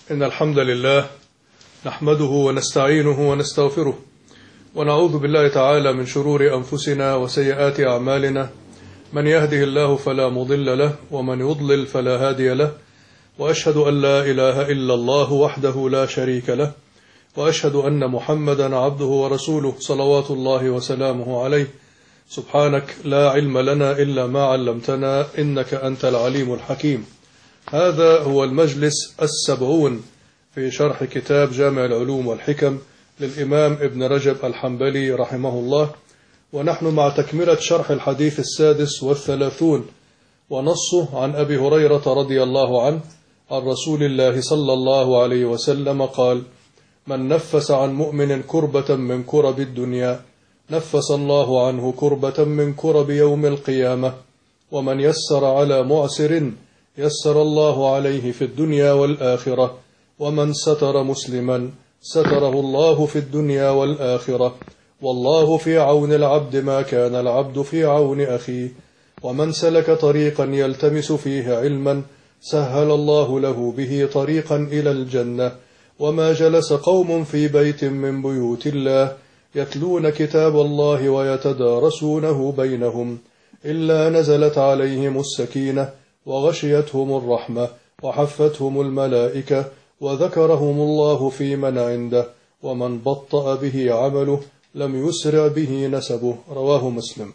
إن الحمد لله نحمده ونستعينه ونستغفره ونعوذ بالله تعالى من شرور أنفسنا وسيئات أعمالنا، من يهده الله فلا مضل له ومن يضلل فلا هادي له، وأشهد أن لا إله إلا الله وحده لا شريك له، وأشهد أن محمدا عبده ورسوله صلوات الله وسلامه عليه. سبحانك لا علم لنا إلا ما علمتنا إنك أنت العليم الحكيم. هذا هو المجلس 70 في شرح كتاب جامع العلوم والحكم للإمام ابن رجب الحنبلي رحمه الله، ونحن مع تكملة شرح الحديث 36 ونصه عن أبي هريرة رضي الله عنه عن رسول الله صلى الله عليه وسلم قال: من نفس عن مؤمن كربة من كرب الدنيا نفس الله عنه كربة من كرب يوم القيامة، ومن يسر على معسر يسر الله عليه في الدنيا والآخرة، ومن ستر مسلما ستره الله في الدنيا والآخرة، والله في عون العبد ما كان العبد في عون أخيه، ومن سلك طريقا يلتمس فيه علما سهل الله له به طريقا إلى الجنة، وما جلس قوم في بيت من بيوت الله يتلون كتاب الله ويتدارسونه بينهم إلا نزلت عليهم السكينة وغشيتهم الرحمة وحفتهم الملائكة وذكرهم الله في من عنده، ومن بطأ به عمله لم يسرع به نسبه. رواه مسلم.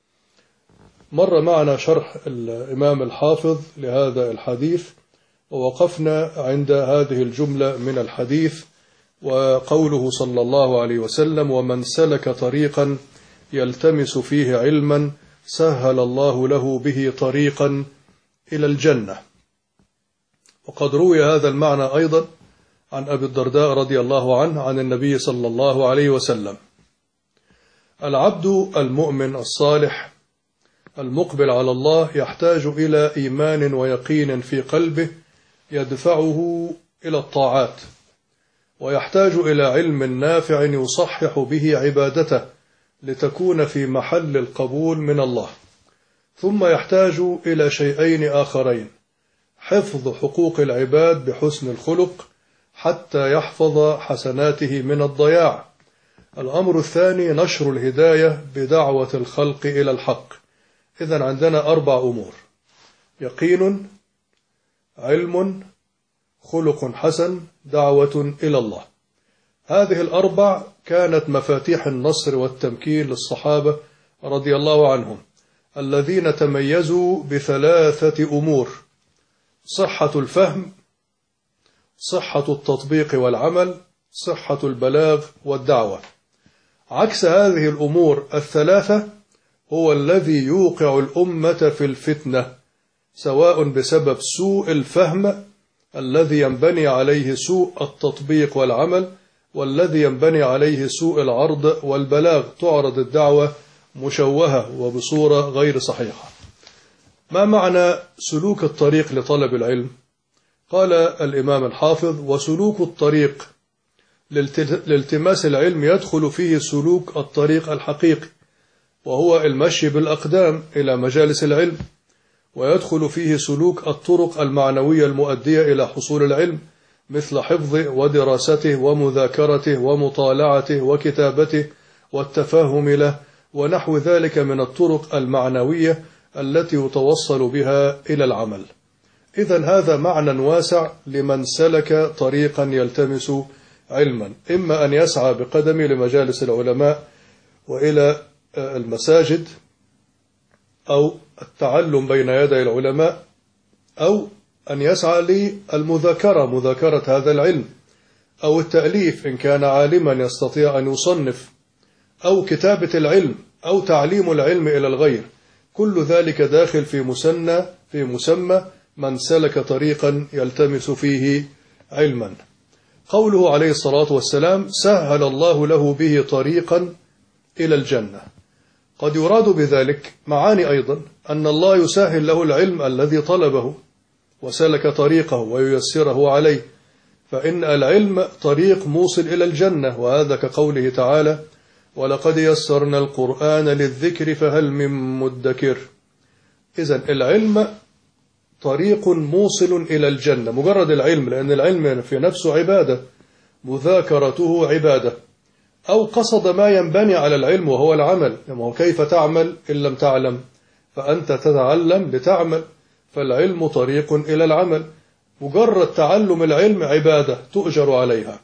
مر معنا شرح الإمام الحافظ لهذا الحديث، ووقفنا عند هذه الجملة من الحديث، وقوله صلى الله عليه وسلم: ومن سلك طريقا يلتمس فيه علما سهل الله له به طريقا إلى الجنة. وقد روي هذا المعنى أيضا عن أبي الدرداء رضي الله عنه عن النبي صلى الله عليه وسلم: العبد المؤمن الصالح المقبل على الله يحتاج إلى إيمان ويقين في قلبه يدفعه إلى الطاعات، ويحتاج إلى علم نافع يصحح به عبادته لتكون في محل القبول من الله، ثم يحتاج إلى شيئين آخرين: حفظ حقوق العباد بحسن الخلق حتى يحفظ حسناته من الضياع. الأمر الثاني نشر الهداية بدعوة الخلق إلى الحق. إذن عندنا 4 أمور: يقين، علم، خلق حسن، دعوة إلى الله. هذه ال4 كانت مفاتيح النصر والتمكين للصحابة رضي الله عنهم، الذين تميزوا ب3 أمور: صحة الفهم، صحة التطبيق والعمل، صحة البلاغ والدعوة. عكس هذه الأمور ال3 هو الذي يوقع الأمة في الفتنة، سواء بسبب سوء الفهم الذي ينبني عليه سوء التطبيق والعمل، والذي ينبني عليه سوء العرض والبلاغ، تعرض الدعوة مشوهة وبصورة غير صحيحة. ما معنى سلوك الطريق لطلب العلم؟ قال الإمام الحافظ: وسلوك الطريق لالتماس العلم يدخل فيه سلوك الطريق الحقيقي، وهو المشي بالأقدام إلى مجالس العلم، ويدخل فيه سلوك الطرق المعنوية المؤدية إلى حصول العلم، مثل حفظه ودراسته ومذاكرته ومطالعته وكتابته والتفاهم له، ونحو ذلك من الطرق المعنوية التي يتوصل بها إلى العمل. إذن هذا معنى واسع لمن سلك طريقا يلتمس علما، إما أن يسعى بقدمه لمجالس العلماء وإلى المساجد، أو التعلم بين يدي العلماء، أو أن يسعى للمذاكرة، مذاكرة هذا العلم، أو التأليف إن كان عالما يستطيع أن يصنف، أو كتابة العلم، أو تعليم العلم إلى الغير. كل ذلك داخل في مسمى من سلك طريقا يلتمس فيه علما. قوله عليه الصلاة والسلام: سهل الله له به طريقا إلى الجنة، قد يراد بذلك معاني أيضا: أن الله يسهل له العلم الذي طلبه وسلك طريقه وييسره عليه، فإن العلم طريق موصل إلى الجنة، وهذا كقوله تعالى: ولقد يسرنا القرآن للذكر فهل من مدكر. إذن العلم طريق موصل إلى الجنة. مجرد العلم، لأن العلم في نفسه عبادة، مذاكرته عبادة. أو قصد ما ينبني على العلم وهو العمل، يعني كيف تعمل إن لم تعلم؟ فأنت تتعلم لتعمل، فالعلم طريق إلى العمل. مجرد تعلم العلم عبادة تؤجر عليها،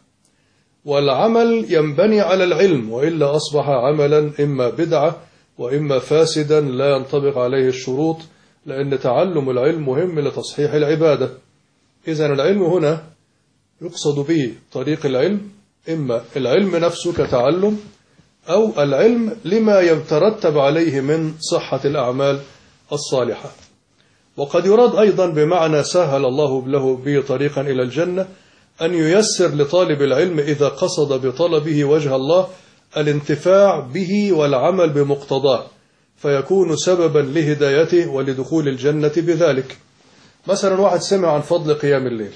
والعمل ينبني على العلم، وإلا أصبح عملا إما بدعة وإما فاسدا لا ينطبق عليه الشروط، لأن تعلم العلم مهم لتصحيح العبادة. إذن العلم هنا يقصد به طريق العلم، إما العلم نفسه كتعلم، أو العلم لما يترتب عليه من صحة الأعمال الصالحة. وقد يراد أيضا بمعنى سهل الله له به طريقا إلى الجنة أن ييسر لطالب العلم إذا قصد بطلبه وجه الله الانتفاع به والعمل بمقتضاه، فيكون سببا لهدايته ولدخول الجنة بذلك. مثلا واحد سمع عن فضل قيام الليل،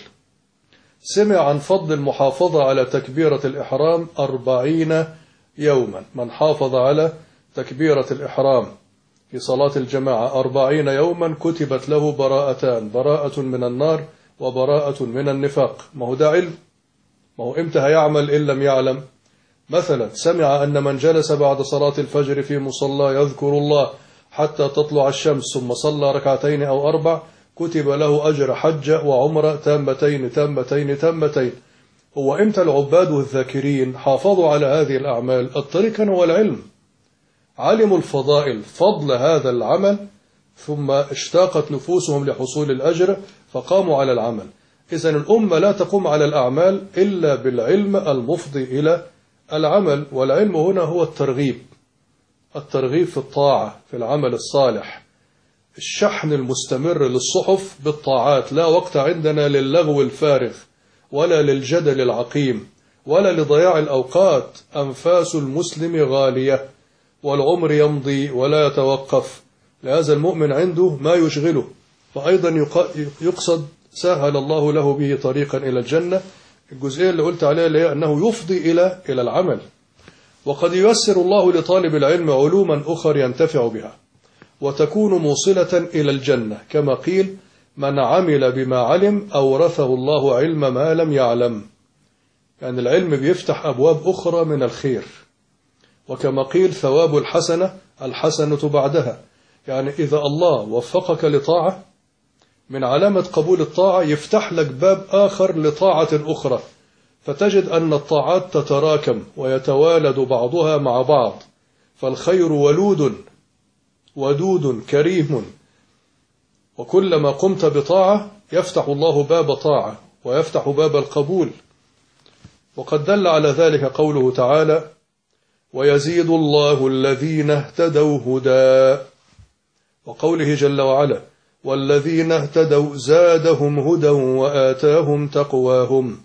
سمع عن فضل المحافظة على تكبيرة الإحرام 40 يوما. من حافظ على تكبيرة الإحرام في صلاة الجماعة 40 يوما كتبت له براءتان، براءة من النار وبراءة من النفاق. ما هو ده علم، ما هو إمتى هيعمل إن لم يعلم؟ مثلا سمع أن من جلس بعد صلاة الفجر في مصلى يذكر الله حتى تطلع الشمس ثم صلى ركعتين أو 4 كتب له أجر حج وعمرة تامتين تامتين تامتين. هو إمتى العباد الذاكرين حافظوا على هذه الأعمال؟ الطريق كان هو العلم، علموا الفضائل فضل هذا العمل، ثم اشتاقت نفوسهم لحصول الأجر فقاموا على العمل. إذن الأمة لا تقوم على الأعمال إلا بالعلم المفضي إلى العمل. والعلم هنا هو الترغيب، الترغيب في الطاعة، في العمل الصالح، الشحن المستمر للصحف بالطاعات. لا وقت عندنا للغو الفارغ ولا للجدل العقيم ولا لضياع الأوقات. أنفاس المسلم غالية والعمر يمضي ولا يتوقف، لهذا المؤمن عنده ما يشغله. فأيضا يقصد سهل الله له به طريقا إلى الجنة، الجزئية اللي قلت عليها اللي هي أنه يفضي إلى العمل. وقد ييسر الله لطالب العلم علوما أخر ينتفع بها وتكون موصلة إلى الجنة، كما قيل من عمل بما علم أورثه الله علم ما لم يعلم. يعني العلم بيفتح أبواب أخرى من الخير، وكما قيل ثواب الحسنة بعدها. يعني إذا الله وفقك لطاعة من علامة قبول الطاعة يفتح لك باب آخر لطاعة أخرى، فتجد أن الطاعات تتراكم ويتوالد بعضها مع بعض، فالخير ولود ودود كريم، وكلما قمت بطاعة يفتح الله باب طاعة ويفتح باب القبول. وقد دل على ذلك قوله تعالى ويزيد الله الذين اهتدوا هدى، وقوله جل وعلا والذين اهتدوا زادهم هدى وآتاهم تقواهم.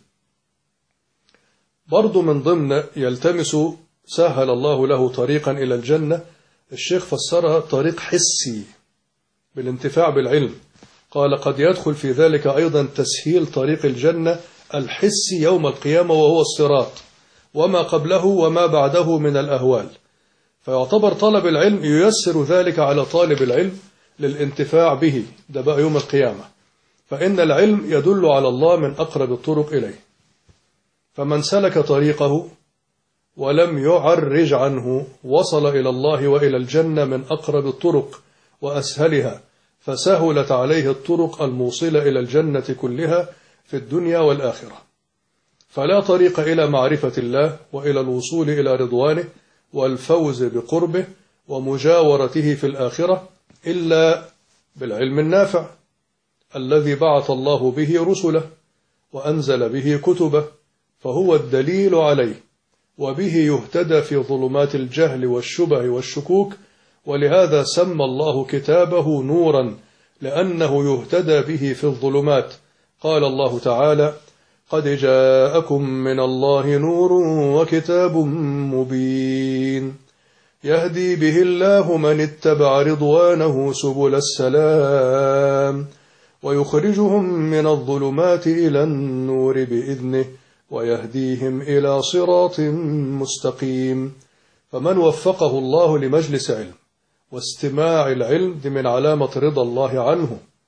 برضو من ضمن يلتمس سهل الله له طريقا إلى الجنة، الشيخ فسرها طريق حسي بالانتفاع بالعلم. قال قد يدخل في ذلك أيضا تسهيل طريق الجنة الحسي يوم القيامة، وهو الصراط وما قبله وما بعده من الأهوال. فيعتبر طلب العلم ييسر ذلك على طالب العلم للانتفاع به، ده بقى يوم القيامة. فإن العلم يدل على الله من أقرب الطرق إليه، فمن سلك طريقه ولم يعرج عنه وصل إلى الله وإلى الجنة من أقرب الطرق وأسهلها، فسهلت عليه الطرق الموصلة إلى الجنة كلها في الدنيا والآخرة. فلا طريق إلى معرفة الله وإلى الوصول إلى رضوانه والفوز بقربه ومجاورته في الآخرة إلا بالعلم النافع الذي بعث الله به رسله وأنزل به كتبه، فهو الدليل عليه، وبه يهتدى في ظلمات الجهل والشبه والشكوك. ولهذا سمى الله كتابه نورا، لأنه يهتدى به في الظلمات. قال الله تعالى قد جاءكم من الله نور وكتاب مبين يهدي به الله من اتبع رضوانه سبل السلام ويخرجهم من الظلمات إلى النور بإذنه ويهديهم إلى صراط مستقيم. فمن وفقه الله لمجلس علم واستماع العلم دي من علامة رضا الله عنه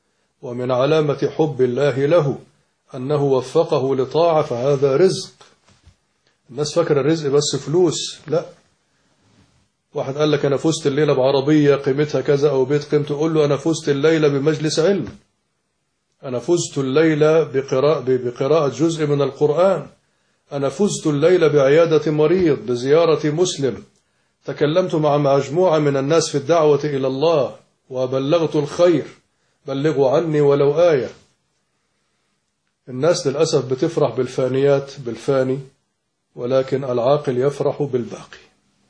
ومن علامة حب الله له أنه وفقه لطاعة، فهذا رزق. الناس فاكرة الرزق بس فلوس، لا. واحد قال لك أنا فزت الليلة بعربية قيمتها كذا أو بيت قيمته، قول له أنا فزت الليلة بمجلس علم، أنا فزت الليلة بقراءة جزء من القرآن، أنا فزت الليلة بعيادة مريض، بزيارة مسلم، تكلمت مع مجموعة من الناس في الدعوة إلى الله وبلغت الخير، بلغوا عني ولو آية. الناس للأسف بتفرح بالفانيات، بالفاني، ولكن العاقل يفرح بالباقي.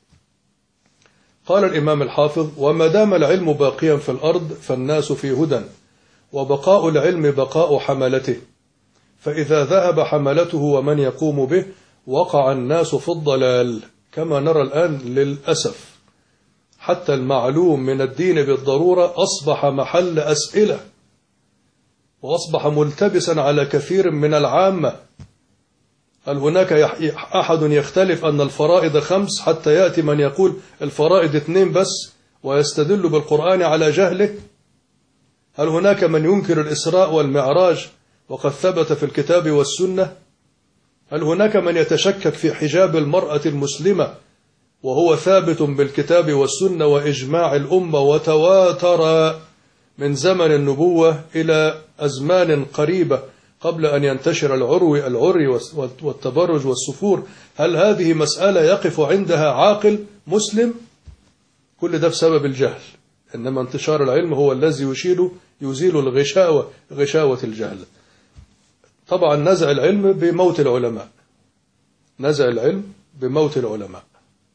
قال الإمام الحافظ: وما دام العلم باقيا في الأرض فالناس في هدى، وبقاء العلم بقاء حملته، فإذا ذهب حملته ومن يقوم به وقع الناس في الضلال، كما نرى الآن للأسف. حتى المعلوم من الدين بالضرورة أصبح محل أسئلة، وأصبح ملتبسا على كثير من العامة. هل هناك أحد يختلف أن الفرائض 5 حتى يأتي من يقول الفرائض 2 بس ويستدل بالقرآن على جهله؟ هل هناك من ينكر الإسراء والمعراج وقد ثبت في الكتاب والسنة؟ هل هناك من يتشكك في حجاب المرأة المسلمة وهو ثابت بالكتاب والسنة وإجماع الأمة وتواتر من زمن النبوة إلى أزمان قريبة قبل أن ينتشر العري والتبرج والسفور؟ هل هذه مسألة يقف عندها عاقل مسلم؟ كل ده بسبب الجهل. إنما انتشار العلم هو الذي يزيل غشاوة الجهل. طبعا نزع العلم بموت العلماء، نزع العلم بموت العلماء،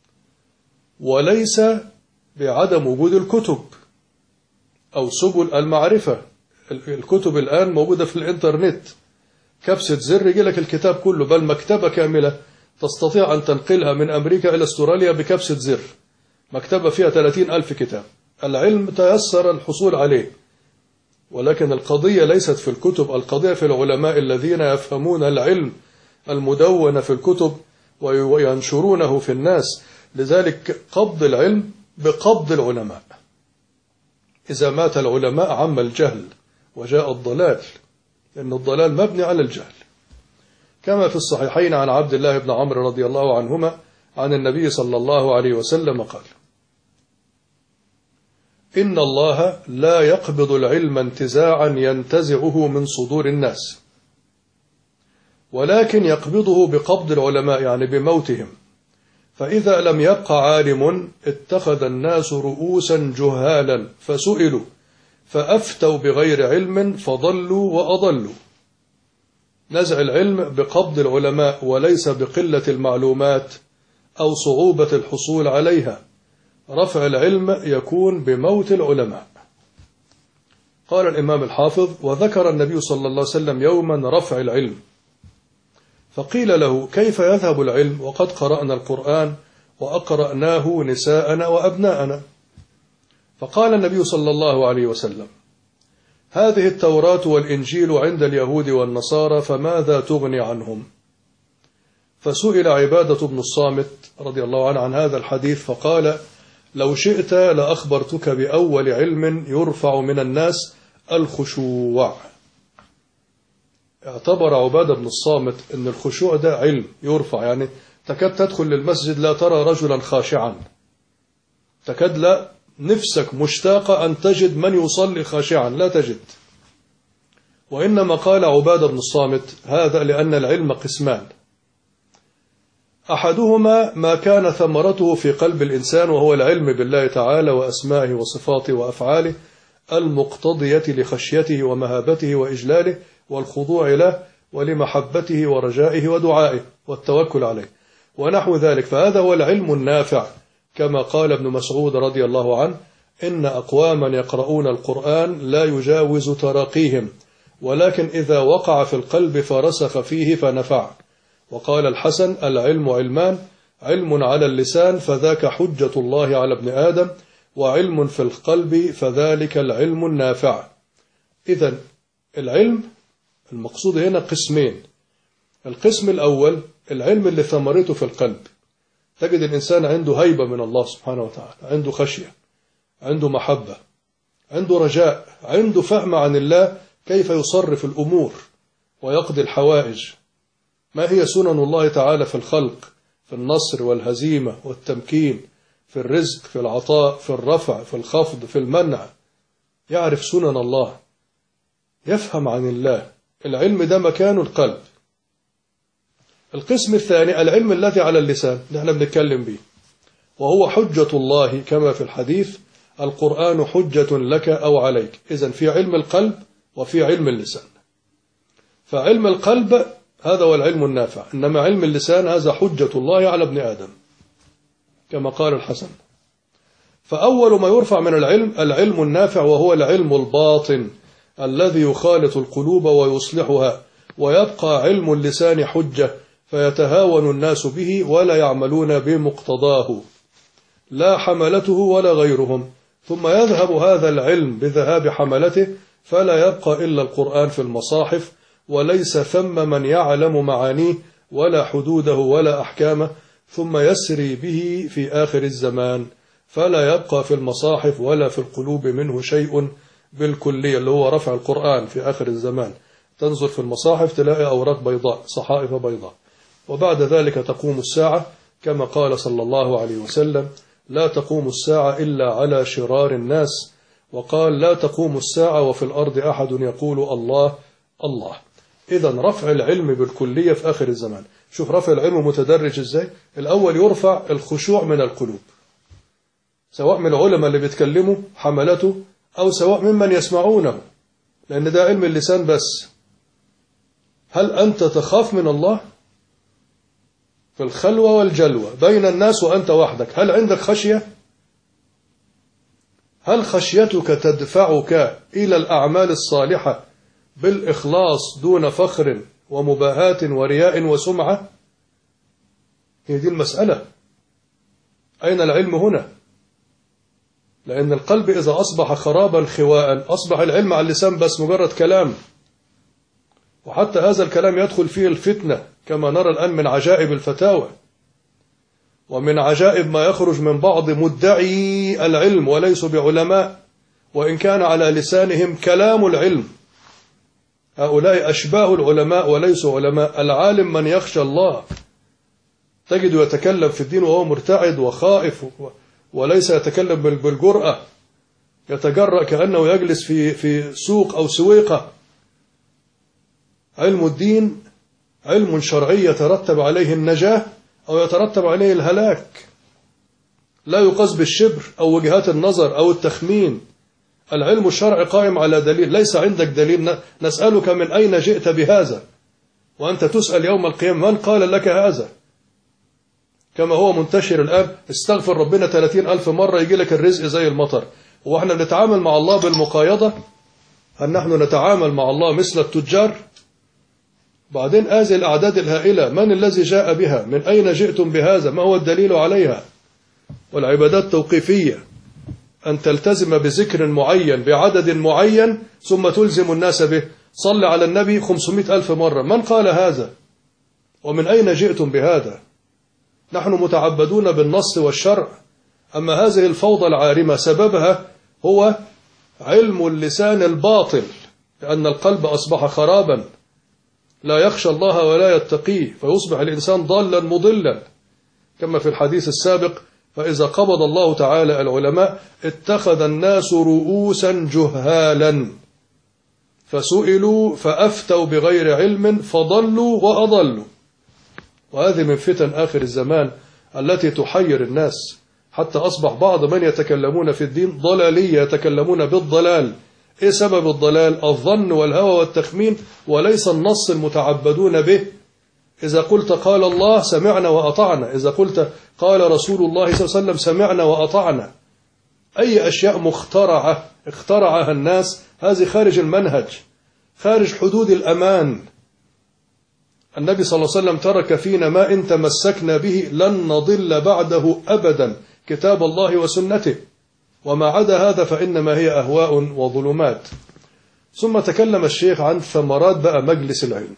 وليس بعدم وجود الكتب أو سبل المعرفة. الكتب الآن موجودة في الإنترنت، كبسة زر يجي لك الكتاب كله، بل مكتبة كاملة تستطيع أن تنقلها من أمريكا إلى استراليا بكبسة زر، مكتبة فيها 30,000 كتاب. العلم تيسر الحصول عليه، ولكن القضية ليست في الكتب، القضية في العلماء الذين يفهمون العلم المدون في الكتب وينشرونه في الناس. لذلك قبض العلم بقبض العلماء. إذا مات العلماء عم الجهل وجاء الضلال، لأن الضلال مبني على الجهل. كما في الصحيحين عن عبد الله بن عمرو رضي الله عنهما عن النبي صلى الله عليه وسلم قال: إن الله لا يقبض العلم انتزاعا ينتزعه من صدور الناس، ولكن يقبضه بقبض العلماء، يعني بموتهم. فإذا لم يبق عالم اتخذ الناس رؤوسا جهالا فسئلوا فأفتوا بغير علم فضلوا وأضلوا. نزع العلم بقبض العلماء، وليس بقلة المعلومات أو صعوبة الحصول عليها. رفع العلم يكون بموت العلماء. قال الإمام الحافظ: وذكر النبي صلى الله عليه وسلم يوما رفع العلم، فقيل له: كيف يذهب العلم وقد قرأنا القرآن وأقرأناه نساءنا وأبناءنا؟ فقال النبي صلى الله عليه وسلم: هذه التوراة والإنجيل عند اليهود والنصارى، فماذا تغني عنهم؟ فسئل عبادة بن الصامت رضي الله عنه عن هذا الحديث فقال: لو شئت لأخبرتك بأول علم يرفع من الناس الخشوع. اعتبر عبادة بن الصامت أن الخشوع ده علم يرفع، يعني تكاد تدخل للمسجد لا ترى رجلا خاشعا، تكاد لا نفسك مشتاقة أن تجد من يصلي خاشعا، لا تجد. وإنما قال عبادة بن الصامت هذا لأن العلم قسمان: أحدهما ما كان ثمرته في قلب الإنسان، وهو العلم بالله تعالى وأسمائه وصفاته وأفعاله المقتضية لخشيته ومهابته وإجلاله والخضوع له ولمحبته ورجائه ودعائه والتوكل عليه ونحو ذلك، فهذا هو العلم النافع. كما قال ابن مسعود رضي الله عنه: إن أقواما يقرؤون القرآن لا يجاوز تراقيهم، ولكن إذا وقع في القلب فرسخ فيه فنفع. وقال الحسن: العلم علمان: علم على اللسان فذاك حجة الله على ابن آدم، وعلم في القلب فذلك العلم النافع. إذن العلم المقصود هنا قسمين: القسم الأول العلم اللي ثمرته في القلب، تجد الإنسان عنده هيبة من الله سبحانه وتعالى، عنده خشية، عنده محبة، عنده رجاء، عنده فهم عن الله كيف يصرف الأمور ويقضي الحوائج، ما هي سنن الله تعالى في الخلق، في النصر والهزيمة والتمكين، في الرزق، في العطاء، في الرفع، في الخفض، في المنع. يعرف سنن الله، يفهم عن الله. العلم ده مكان القلب. القسم الثاني العلم الذي على اللسان اللي احنا بنتكلم به، وهو حجة الله كما في الحديث: القرآن حجة لك أو عليك. إذن في علم القلب وفي علم اللسان. فعلم القلب هذا هو العلم النافع، إنما علم اللسان هذا حجة الله على ابن آدم كما قال الحسن. فأول ما يرفع من العلم النافع، وهو العلم الباطن الذي يخالط القلوب ويصلحها، ويبقى علم اللسان حجة فيتهاون الناس به ولا يعملون بمقتضاه، لا حملته ولا غيرهم. ثم يذهب هذا العلم بذهاب حملته، فلا يبقى إلا القرآن في المصاحف، وليس ثم من يعلم معانيه ولا حدوده ولا أحكامه، ثم يسري به في آخر الزمان، فلا يبقى في المصاحف ولا في القلوب منه شيء بالكلية، اللي هو رفع القرآن في آخر الزمان. تنظر في المصاحف تلاقي أوراق بيضاء، صحائف بيضاء. وبعد ذلك تقوم الساعة كما قال صلى الله عليه وسلم: لا تقوم الساعة إلا على شرار الناس. وقال: لا تقوم الساعة وفي الأرض أحد يقول الله الله. إذن رفع العلم بالكلية في آخر الزمان. شوف رفع العلم متدرج إزاي. الأول يرفع الخشوع من القلوب، سواء من العلماء اللي بيتكلموا حملته، أو سواء ممن يسمعونه، لأن ده علم اللسان بس. هل أنت تخاف من الله في الخلوة والجلوة بين الناس وأنت وحدك؟ هل عندك خشية؟ هل خشيتك تدفعك إلى الأعمال الصالحة بالإخلاص دون فخر ومباهاة ورياء وسمعة؟ هي دي المسألة. أين العلم هنا؟ لأن القلب إذا أصبح خرابا خواء، أصبح العلم على اللسان بس مجرد كلام، وحتى هذا الكلام يدخل فيه الفتنة، كما نرى الآن من عجائب الفتاوى، ومن عجائب ما يخرج من بعض مدعي العلم وليسوا بعلماء، وإن كان على لسانهم كلام العلم. هؤلاء أشباه العلماء وليسوا علماء. العالم من يخشى الله، تجد يتكلم في الدين وهو مرتعد وخائف، وليس يتكلم بالجرأة، يتجرأ كأنه يجلس في سوق أو سويقة. علم الدين علم شرعي يترتب عليه النجاة أو يترتب عليه الهلاك، لا يقاس بالشبر أو وجهات النظر أو التخمين. العلم الشرعي قائم على دليل. ليس عندك دليل نسألك من أين جئت بهذا، وأنت تسأل يوم القيامة من قال لك هذا؟ كما هو منتشر الآن، استغفر ربنا 30,000 مرة يجي لك الرزق زي المطر. وإحنا بنتعامل مع الله بالمقايضة؟ هل نحن نتعامل مع الله مثل التجار؟ بعدين هذه الأعداد الهائلة من الذي جاء بها؟ من أين جئتم بهذا؟ ما هو الدليل عليها؟ والعبادات توقيفية، أن تلتزم بذكر معين بعدد معين ثم تلزم الناس به. صل على النبي 500,000 مرة، من قال هذا؟ ومن أين جئتم بهذا؟ نحن متعبدون بالنص والشرع. أما هذه الفوضى العارمة سببها هو علم اللسان الباطل، لأن القلب أصبح خرابا، لا يخشى الله ولا يتقيه، فيصبح الإنسان ضالا مضلا، كما في الحديث السابق: فإذا قبض الله تعالى العلماء اتخذ الناس رؤوسا جهالا فسئلوا فأفتوا بغير علم فضلوا وأضلوا. وهذه من فتن آخر الزمان التي تحير الناس، حتى أصبح بعض من يتكلمون في الدين ضلالية، يتكلمون بالضلال. إيه سبب الضلال؟ الظن والهوى والتخمين، وليس النص المتعبدون به. إذا قلت قال الله سمعنا وأطعنا، إذا قلت قال رسول الله صلى الله عليه وسلم سمعنا وأطعنا. أي أشياء مخترعة اخترعها الناس، هذه خارج المنهج، خارج حدود الأمان. النبي صلى الله عليه وسلم ترك فينا ما إن تمسكنا به لن نضل بعده أبدا، كتاب الله وسنته، وما عدا هذا فإنما هي أهواء وظلمات. ثم تكلم الشيخ عن ثمرات بقى مجلس العلم.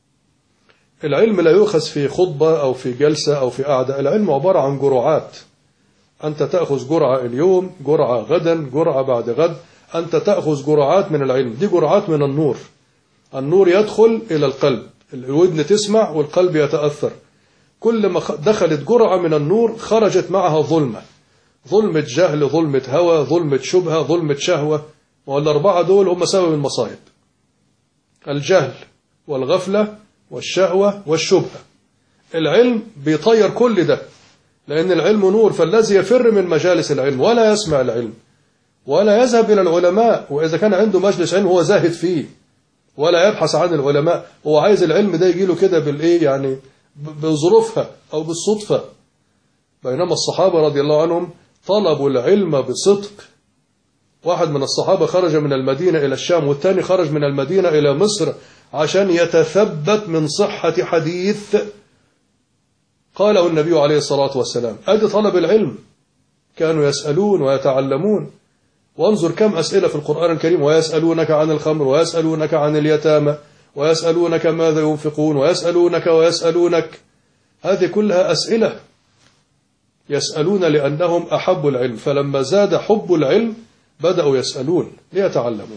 العلم لا يؤخذ في خطبة أو في جلسة أو في قعدة. العلم عبارة عن جرعات، أنت تأخذ جرعة اليوم، جرعة غدا، جرعة بعد غد. أنت تأخذ جرعات من العلم، دي جرعات من النور. النور يدخل إلى القلب، الودن تسمع والقلب يتأثر. كل ما دخلت جرعة من النور خرجت معها ظلمة، ظلمة جهل، ظلمة هوى، ظلمة شبهة، ظلمة شهوة. والأربعة دول هم سبب المصائب: الجهل والغفلة والشهوة والشبهة. العلم بيطير كل ده، لأن العلم نور، فالذي يفر من مجالس العلم ولا يسمع العلم ولا يذهب إلى العلماء، وإذا كان عنده مجلس علم هو زاهد فيه ولا يبحث عن العلماء، هو عايز العلم ده يجيله كده بالإيه يعني، بظروفها أو بالصدفة. بينما الصحابة رضي الله عنهم طلبوا العلم بصدق. واحد من الصحابة خرج من المدينة إلى الشام، والثاني خرج من المدينة إلى مصر عشان يتثبت من صحة حديث قاله النبي عليه الصلاة والسلام. أدي طلب العلم، كانوا يسألون ويتعلمون. وانظر كم أسئلة في القرآن الكريم: ويسألونك عن الخمر، ويسألونك عن اليتامى، ويسألونك ماذا ينفقون، ويسألونك. هذه كلها أسئلة يسألون لأنهم أحبوا العلم، فلما زاد حب العلم بدأوا يسألون ليتعلموا.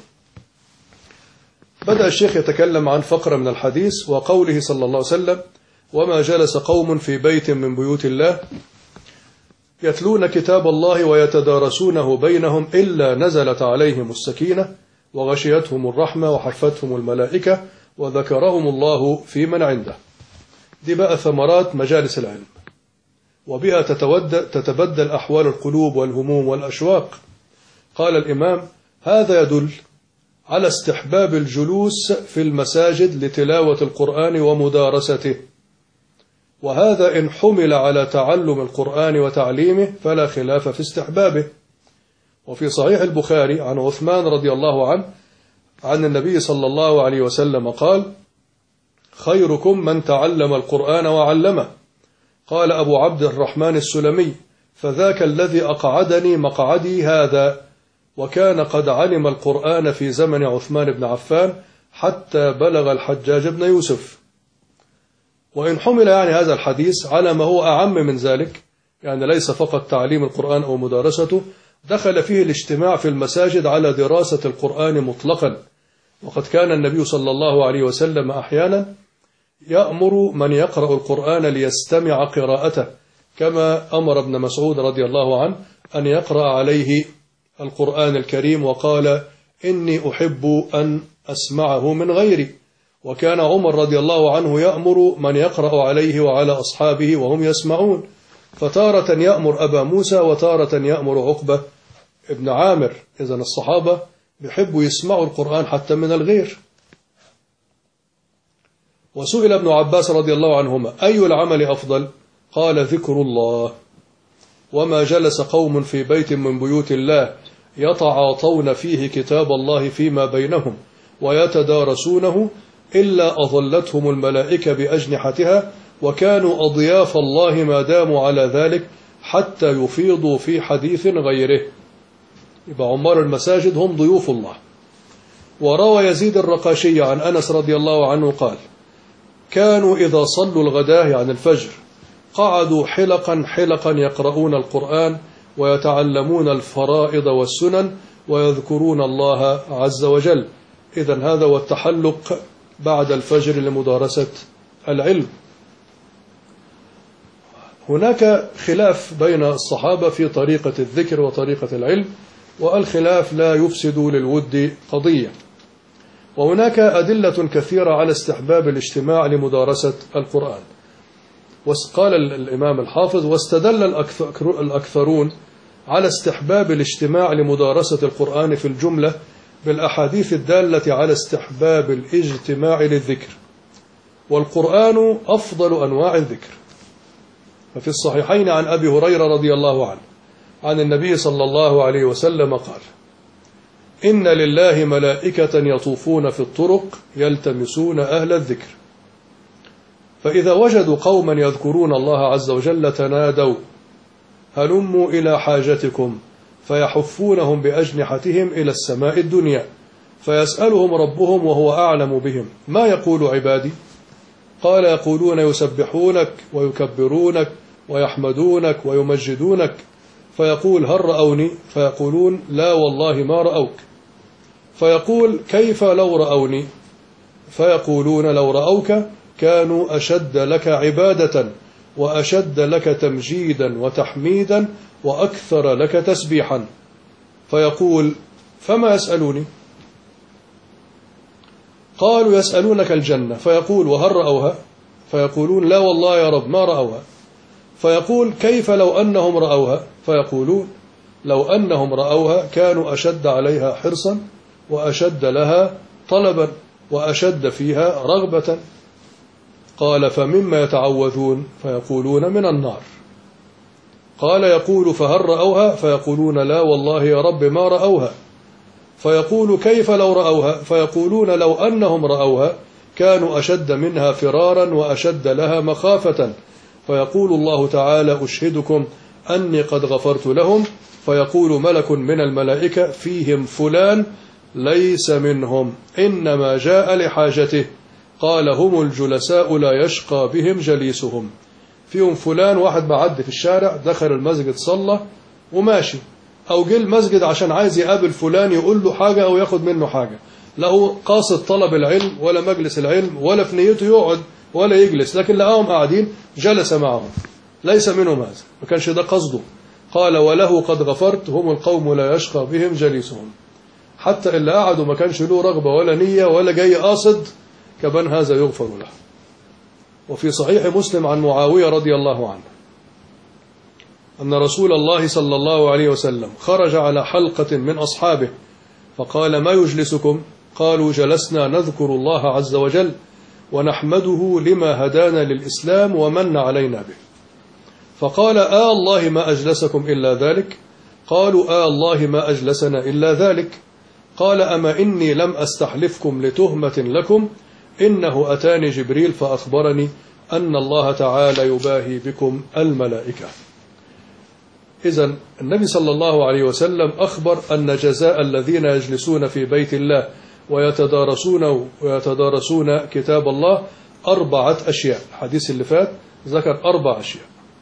بدأ الشيخ يتكلم عن فقرة من الحديث وقوله صلى الله عليه وسلم: وما جلس قوم في بيت من بيوت الله يتلون كتاب الله ويتدارسونه بينهم إلا نزلت عليهم السكينة وغشيتهم الرحمة وحفتهم الملائكة وذكرهم الله في من عنده. دي بقى ثمرات مجالس العلم، وبها تتبدل أحوال القلوب والهموم والأشواق. قال الإمام: هذا يدل على استحباب الجلوس في المساجد لتلاوة القرآن ومدارسته، وهذا إن حمل على تعلم القرآن وتعليمه فلا خلاف في استحبابه. وفي صحيح البخاري عن عثمان رضي الله عنه عن النبي صلى الله عليه وسلم قال: خيركم من تعلم القرآن وعلمه. قال أبو عبد الرحمن السلمي: فذاك الذي أقعدني مقعدي هذا. وكان قد علم القرآن في زمن عثمان بن عفان حتى بلغ الحجاج بن يوسف. وإن حمل يعني هذا الحديث على ما هو أعم من ذلك، يعني ليس فقط تعليم القرآن أو مدارسته، دخل فيه الاجتماع في المساجد على دراسة القرآن مطلقا. وقد كان النبي صلى الله عليه وسلم أحيانا يأمر من يقرأ القرآن ليستمع قراءته، كما أمر ابن مسعود رضي الله عنه أن يقرأ عليه القرآن الكريم وقال: إني أحب أن أسمعه من غيري. وكان عمر رضي الله عنه يأمر من يقرأ عليه وعلى أصحابه وهم يسمعون، فتارة يأمر أبا موسى وتارة يأمر عقبة ابن عامر. إذن الصحابة بيحبوا يسمعوا القرآن حتى من الغير. وسئل ابن عباس رضي الله عنهما: أي العمل أفضل؟ قال: ذكر الله. وما جلس قوم في بيت من بيوت الله يتعاطون فيه كتاب الله فيما بينهم ويتدارسونه إلا أظلتهم الملائكة بأجنحتها، وكانوا أضياف الله ما داموا على ذلك حتى يفيضوا في حديث غيره. يبقى عمار المساجد هم ضيوف الله. وروى يزيد الرقاشي عن أنس رضي الله عنه قال: كانوا إذا صلوا الغداة يعني الفجر قعدوا حلقا حلقا يقرؤون القرآن ويتعلمون الفرائض والسنن ويذكرون الله عز وجل. إذن هذا هو التحلق بعد الفجر لمدارسة العلم. هناك خلاف بين الصحابة في طريقة الذكر وطريقة العلم، والخلاف لا يفسد للود قضية. وهناك أدلة كثيرة على استحباب الاجتماع لمدارسة القرآن. وقال الإمام الحافظ: واستدل الأكثرون على استحباب الاجتماع لمدارسة القرآن في الجملة بالأحاديث الدالة على استحباب الاجتماع للذكر، والقرآن أفضل أنواع الذكر. ففي الصحيحين عن أبي هريرة رضي الله عنه عن النبي صلى الله عليه وسلم قال: إن لله ملائكة يطوفون في الطرق يلتمسون أهل الذكر، فإذا وجدوا قوما يذكرون الله عز وجل تنادوا هلموا إلى حاجتكم، فيحفونهم بأجنحتهم إلى السماء الدنيا، فيسألهم ربهم وهو أعلم بهم: ما يقول عبادي؟ قال: يقولون يسبحونك ويكبرونك ويحمدونك ويمجدونك. فيقول: هل رأوني؟ فيقولون: لا والله ما رأوك. فيقول كيف لو رأوني؟ فيقولون لو رأوك كانوا أشد لك عبادة وأشد لك تمجيدا وتحميدا وأكثر لك تسبيحا. فيقول فما يسألوني؟ قالوا يسألونك الجنة. فيقول وهل رأوها؟ فيقولون لا والله يا رب ما رأوها. فيقول كيف لو أنهم رأوها؟ فيقولون لو أنهم رأوها كانوا أشد عليها حرصا وأشد لها طلبا وأشد فيها رغبة. قال فمما يتعوذون؟ فيقولون من النار. قال يقول فهل رأوها؟ فيقولون لا والله يا رب ما رأوها. فيقول كيف لو رأوها؟ فيقولون لو أنهم رأوها كانوا أشد منها فرارا وأشد لها مخافة. فيقول الله تعالى أشهدكم أني قد غفرت لهم. فيقول ملك من الملائكة فيهم فلان ليس منهم إنما جاء لحاجته. قال هم الجلساء لا يشقى بهم جليسهم. فيهم فلان واحد معدي في الشارع دخل المسجد صلى وماشي، أو جه المسجد عشان عايز يقابل فلان يقول له حاجة أو ياخد منه حاجة، له قاصد طلب العلم ولا مجلس العلم ولا في نيته يقعد ولا يجلس، لكن لقاهم قاعدين جلس معهم ليس منهم هذا، ما كانش ده قصده. قال وله قد غفرت هم القوم لا يشقى بهم جليسهم. حتى اللي قعدوا ما كانش له رغبة ولا نية ولا جاي قاصد كمان هذا يغفر له. وفي صحيح مسلم عن معاوية رضي الله عنه أن رسول الله صلى الله عليه وسلم خرج على حلقة من أصحابه فقال ما يجلسكم؟ قالوا جلسنا نذكر الله عز وجل ونحمده لما هدانا للإسلام ومن علينا به. فقال الله ما أجلسكم إلا ذلك؟ قالوا الله ما أجلسنا إلا ذلك. قال أما إني لم أستحلفكم لتهمة لكم، إنه أتاني جبريل فأخبرني أن الله تعالى يباهي بكم الملائكة. إذن النبي صلى الله عليه وسلم أخبر أن جزاء الذين يجلسون في بيت الله ويتدارسون كتاب الله 4 أشياء. الحديث اللي فات ذكر 4 أشياء.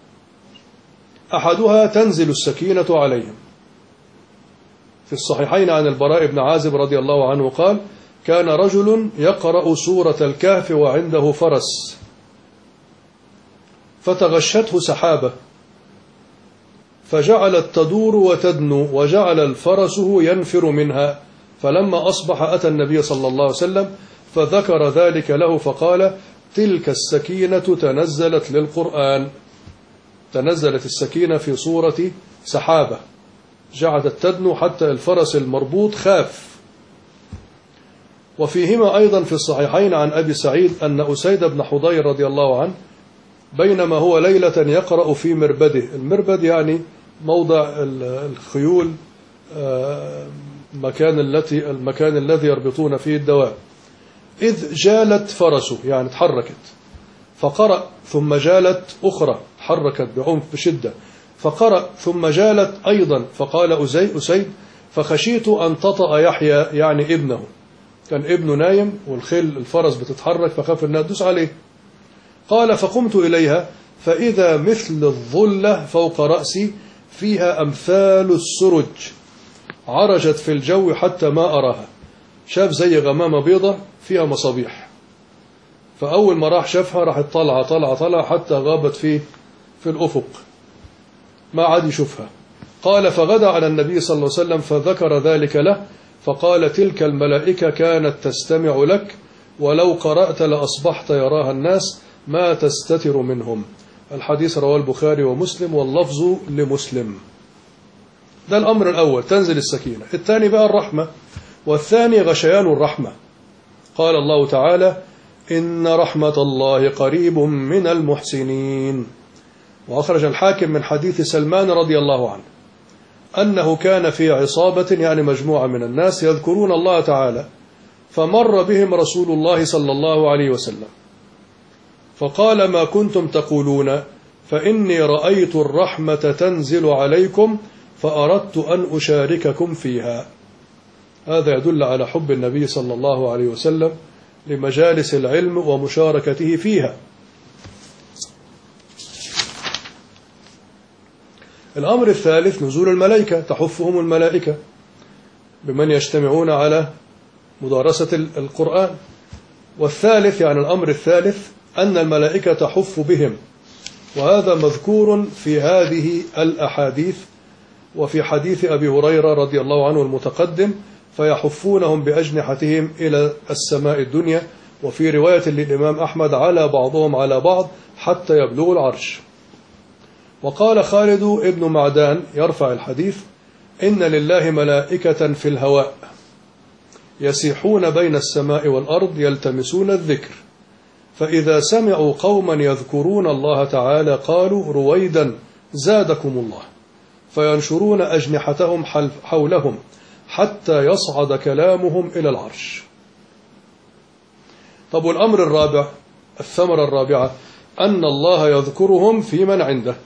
أحدها تنزل السكينة عليهم. في الصحيحين عن البراء بن عازب رضي الله عنه قال كان رجل يقرأ سورة الكهف وعنده فرس فتغشته سحابة فجعلت تدور وتدنو وجعل الفرس ينفر منها. فلما أصبح أتى النبي صلى الله عليه وسلم فذكر ذلك له فقال تلك السكينة تنزلت للقرآن. تنزلت السكينة في صورة سحابة جعلت تدنو حتى الفرس المربوط خاف. وفيهما أيضا في الصحيحين عن أبي سعيد أن أسيد بن حضير رضي الله عنه بينما هو ليلة يقرأ في مربده. المربد يعني موضع الخيول، المكان الذي يربطون فيه الدواب، إذ جالت فرسه يعني تحركت فقرأ ثم جالت أخرى تحركت بعنف بشدة فقرأ ثم جالت أيضا فقال أسيد فخشيت أن تطأ يحيى يعني ابنه، كان ابنه نايم والخيل الفرس بتتحرك فخاف أنها تدوس عليه. قال فقمت إليها فإذا مثل الظلة فوق رأسي فيها أمثال السرج عرجت في الجو حتى ما أراها. شاف زي غمامة بيضة فيها مصابيح، فأول ما راح شافها راح طلع حتى غابت في الأفق ما عاد يشوفها. قال فغدا على النبي صلى الله عليه وسلم فذكر ذلك له فقال تلك الملائكة كانت تستمع لك ولو قرأت لأصبحت يراها الناس ما تستتر منهم. الحديث رواه البخاري ومسلم واللفظ لمسلم. ده الأمر الأول تنزل السكينة. الثاني بقى الرحمة، والثاني غشيان الرحمة. قال الله تعالى إن رحمة الله قريب من المحسنين. وأخرج الحاكم من حديث سلمان رضي الله عنه أنه كان في عصابة يعني مجموعة من الناس يذكرون الله تعالى فمر بهم رسول الله صلى الله عليه وسلم فقال ما كنتم تقولون فإني رأيت الرحمة تنزل عليكم فأردت أن أشارككم فيها. هذا يدل على حب النبي صلى الله عليه وسلم لمجالس العلم ومشاركته فيها. الأمر الثالث نزول الملائكة، تحفهم الملائكة بمن يجتمعون على مدارسة القرآن. والثالث يعني الأمر الثالث أن الملائكة تحف بهم، وهذا مذكور في هذه الأحاديث، وفي حديث أبي هريرة رضي الله عنه المتقدم: فيحفونهم بأجنحتهم إلى السماء الدنيا، وفي رواية للإمام أحمد: على بعضهم على بعض حتى يبلغوا العرش. وقال خالد ابن معدان يرفع الحديث: إن لله ملائكة في الهواء يسيحون بين السماء والأرض يلتمسون الذكر، فإذا سمعوا قوما يذكرون الله تعالى قالوا: رويدا زادكم الله، فينشرون أجنحتهم حولهم حتى يصعد كلامهم إلى العرش. طب والأمر الرابع، الثمرة الرابعة، أن الله يذكرهم في من عنده.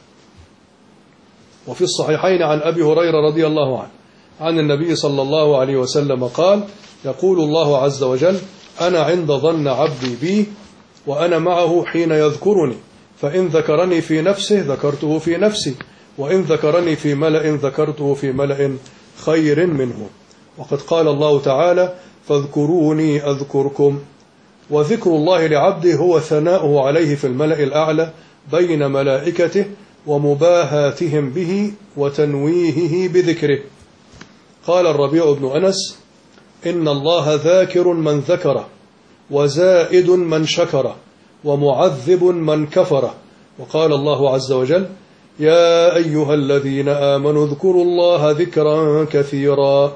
وفي الصحيحين عن أبي هريرة رضي الله عنه عن النبي صلى الله عليه وسلم قال: يقول الله عز وجل: أنا عند ظن عبدي بي وأنا معه حين يذكرني، فإن ذكرني في نفسه ذكرته في نفسي، وإن ذكرني في ملأ ذكرته في ملأ خير منه. وقد قال الله تعالى: فاذكروني أذكركم. وذكر الله لعبده هو ثناؤه عليه في الملأ الأعلى بين ملائكته ومباهاتهم به وتنويهه بذكره. قال الربيع بن أنس: إن الله ذاكر من ذكره، وزائد من شكره، ومعذب من كفره. وقال الله عز وجل: يا أيها الذين آمنوا اذكروا الله ذكرا كثيرا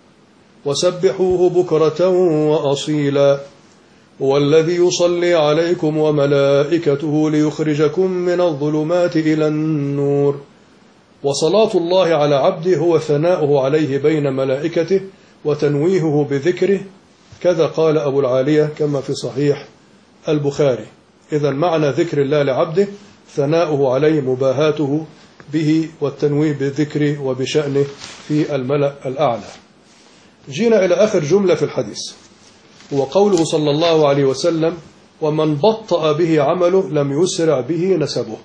وسبحوه بكرة وأصيلا، هو الذي يصلي عليكم وملائكته ليخرجكم من الظلمات إلى النور. وصلاة الله على عبده هو ثناؤه عليه بين ملائكته وتنويهه بذكره، كذا قال أبو العالية كما في صحيح البخاري. إذن معنى ذكر الله لعبده ثناؤه عليه، مباهاته به، والتنويه بالذكر وبشأنه في الملأ الأعلى. جينا إلى آخر جملة في الحديث، هو قوله صلى الله عليه وسلم: ومن بطأ به عمله لم يسرع به نسبه.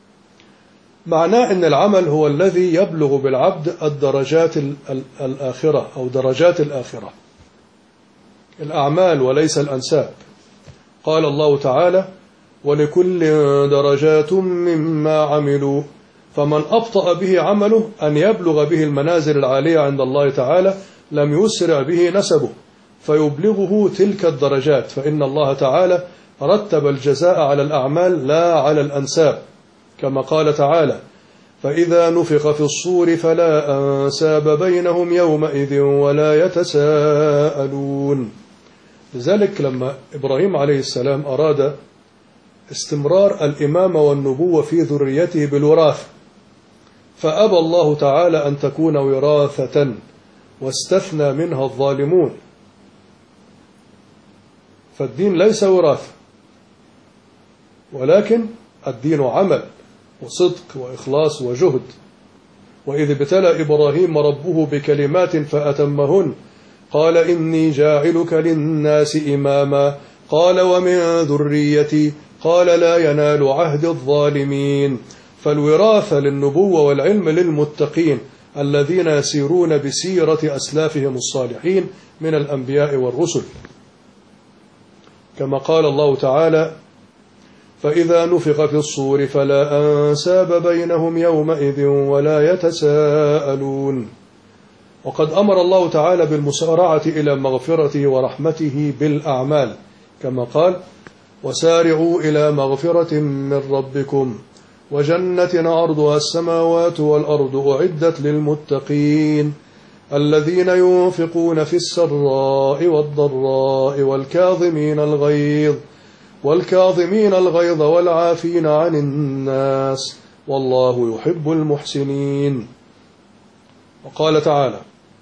معناه أن العمل هو الذي يبلغ بالعبد الدرجات الآخرة أو درجات الآخرة، الأعمال وليس الأنساب. قال الله تعالى: ولكل درجات مما عملوا. فمن أبطأ به عمله أن يبلغ به المنازل العالية عند الله تعالى لم يسرع به نسبه فيبلغه تلك الدرجات، فإن الله تعالى رتب الجزاء على الأعمال لا على الأنساب، كما قال تعالى: فإذا نفخ في الصور فلا أنساب بينهم يومئذ ولا يتساءلون. لذلك لما إبراهيم عليه السلام أراد استمرار الإمامة والنبوة في ذريته بالوراثة، فأبى الله تعالى أن تكون وراثة، واستثنى منها الظالمون. فالدين ليس وراثة، ولكن الدين عمل وصدق وإخلاص وجهد. وإذ ابتلى إبراهيم ربه بكلمات فأتمهن قال: إني جاعلك للناس إماما، قال: ومن ذريتي، قال: لا ينال عهد الظالمين. فالوراثة للنبوة والعلم للمتقين الذين يسيرون بسيرة أسلافهم الصالحين من الأنبياء والرسل، كما قال الله تعالى: فإذا نفخ في الصور فلا أنساب بينهم يومئذ ولا يتساءلون. وقد أمر الله تعالى بالمسارعة إلى مغفرته ورحمته بالأعمال، كما قال: وسارعوا إلى مغفرة من ربكم وجنة عرضها السماوات والأرض أعدت للمتقين الذين ينفقون في السراء والضراء والكاظمين الغيظ والعافين عن الناس والله يحب المحسنين. وقال تعالى: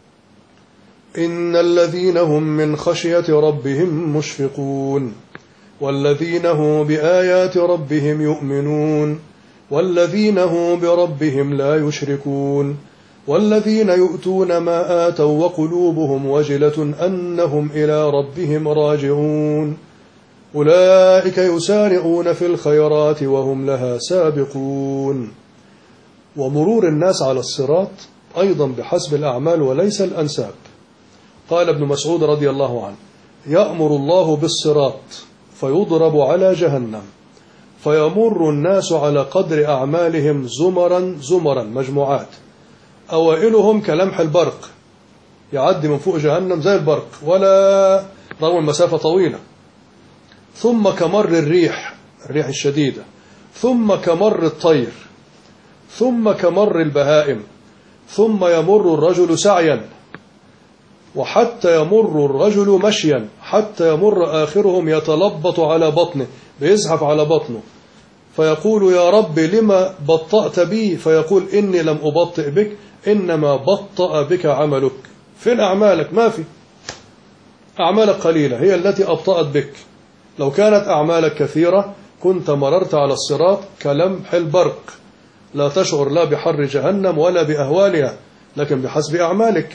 إن الذين هم من خشية ربهم مشفقون والذين هم بآيات ربهم يؤمنون والذين هم بربهم لا يشركون والذين يؤتون ما آتوا وقلوبهم وجلة أنهم إلى ربهم راجعون أولئك يسارعون في الخيرات وهم لها سابقون. ومرور الناس على الصراط أيضا بحسب الأعمال وليس الأنساب. قال ابن مسعود رضي الله عنه: يأمر الله بالصراط فيضرب على جهنم فيمر الناس على قدر أعمالهم زمرا زمرا مجموعات، أوائلهم كلمح البرق، يعدي من فوق جهنم زي البرق ولا رغم المسافة طويلة، ثم كمر الريح الشديدة، ثم كمر الطير، ثم كمر البهائم، ثم يمر الرجل سعيا، وحتى يمر الرجل مشيا، حتى يمر آخرهم يتلبط على بطنه، بيزحف على بطنه، فيقول: يا رب لما بطأت بي؟ فيقول: إني لم أبطئ بك، إنما بطأ بك عملك. فين أعمالك؟ ما في، أعمالك قليلة هي التي أبطأت بك. لو كانت أعمالك كثيرة كنت مررت على الصراط كلمح البرق، لا تشعر لا بحر جهنم ولا بأهوالها، لكن بحسب أعمالك.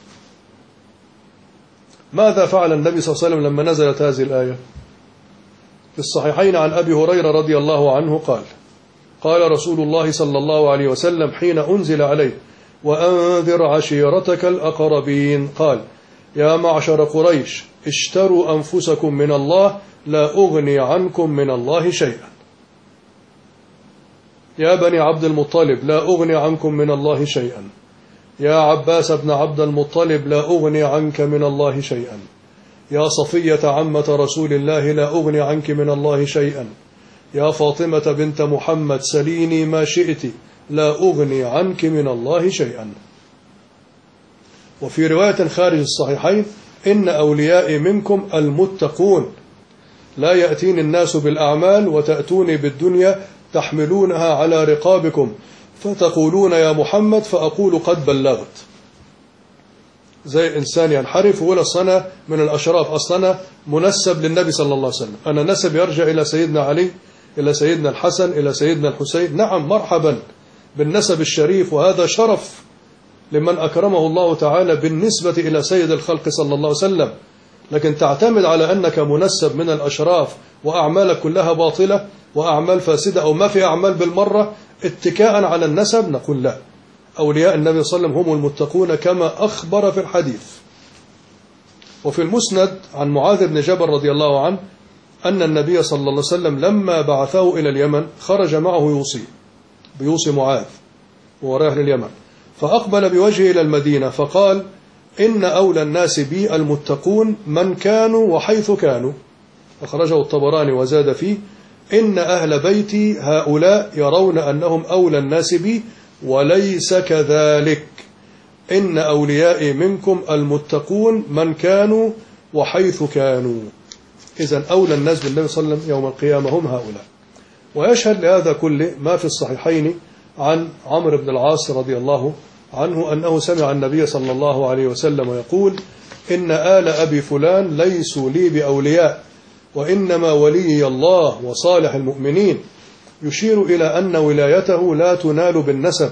ماذا فعل النبي صلى الله عليه وسلم لما نزلت هذه الآية؟ في الصحيحين عن أبي هريرة رضي الله عنه قال: قال رسول الله صلى الله عليه وسلم حين أنزل عليه: وأنذر عشيرتك الأقربين، قال: يا معشر قريش اشتروا أنفسكم من الله لا أغني عنكم من الله شيئا. يا بني عبد المطلب لا أغني عنكم من الله شيئا. يا عباس بن عبد المطلب لا أغني عنك من الله شيئا. يا صفية عمة رسول الله لا أغني عنك من الله شيئا. يا فاطمة بنت محمد سليني ما شئت لا أغني عنك من الله شيئا. وفي رواية خارج الصحيحين: إن أوليائي منكم المتقون، لا يأتيني الناس بالأعمال وتأتوني بالدنيا تحملونها على رقابكم فتقولون يا محمد فأقول قد بلغت. زي إنسان ينحرف ولا أصلا من الأشراف، أصلا منسب للنبي صلى الله عليه وسلم، أنا نسب يرجع إلى سيدنا علي، إلى سيدنا الحسن، إلى سيدنا الحسين. نعم، مرحبا بالنسب الشريف، وهذا شرف لمن أكرمه الله تعالى بالنسبة إلى سيد الخلق صلى الله عليه وسلم. لكن تعتمد على أنك منسب من الأشراف وأعمالك كلها باطلة وأعمال فاسدة أو ما في أعمال بالمرة اتكاء على النسب، نقول لا. أولياء النبي صلى الله عليه وسلم هم المتقون كما أخبر في الحديث. وفي المسند عن معاذ بن جبل رضي الله عنه أن النبي صلى الله عليه وسلم لما بعثه إلى اليمن خرج معه بيوصي معاذ وراء أهل اليمن، فأقبل بوجهه إلى المدينة فقال: إن أولى الناس بي المتقون من كانوا وحيث كانوا. أخرجه الطبراني وزاد فيه: إن أهل بيتي هؤلاء يرون أنهم أولى الناس بي وليس كذلك، إن أوليائي منكم المتقون من كانوا وحيث كانوا. إذن أولى الناس بالنبي صلى الله عليه وسلم يوم القيامة هم هؤلاء. ويشهد لهذا كله ما في الصحيحين عن عمرو بن العاص رضي الله عنه أنه سمع النبي صلى الله عليه وسلم يقول: إن آل أبي فلان ليسوا لي بأولياء، وإنما ولي الله وصالح المؤمنين، يشير إلى أن ولايته لا تنال بالنسب،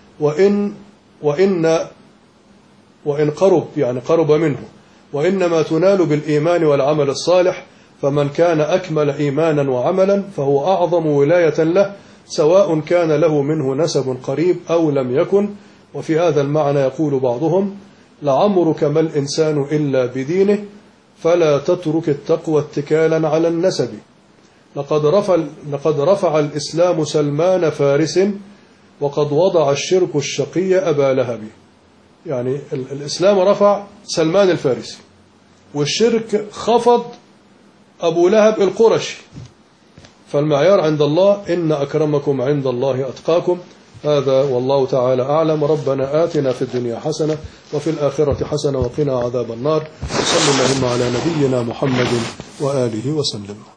وإن قرب، يعني قرب منه، وإنما تنال بالإيمان والعمل الصالح، فمن كان أكمل إيمانا وعملا فهو أعظم ولاية له، سواء كان له منه نسب قريب أو لم يكن. وفي هذا المعنى يقول بعضهم: لعمرك ما الإنسان إلا بدينه، فلا تترك التقوى اتكالا على النسب. لقد رفع الإسلام سلمان فارس، وقد وضع الشرك الشقي أبا لهب. يعني الإسلام رفع سلمان الفارسي، والشرك خفض أبو لهب القرشي. فالمعيار عند الله: إن أكرمكم عند الله أتقاكم. هذا والله تعالى أعلم. ربنا آتنا في الدنيا حسنة وفي الآخرة حسنة وقنا عذاب النار. وصلى اللهم على نبينا محمد وآله وسلم.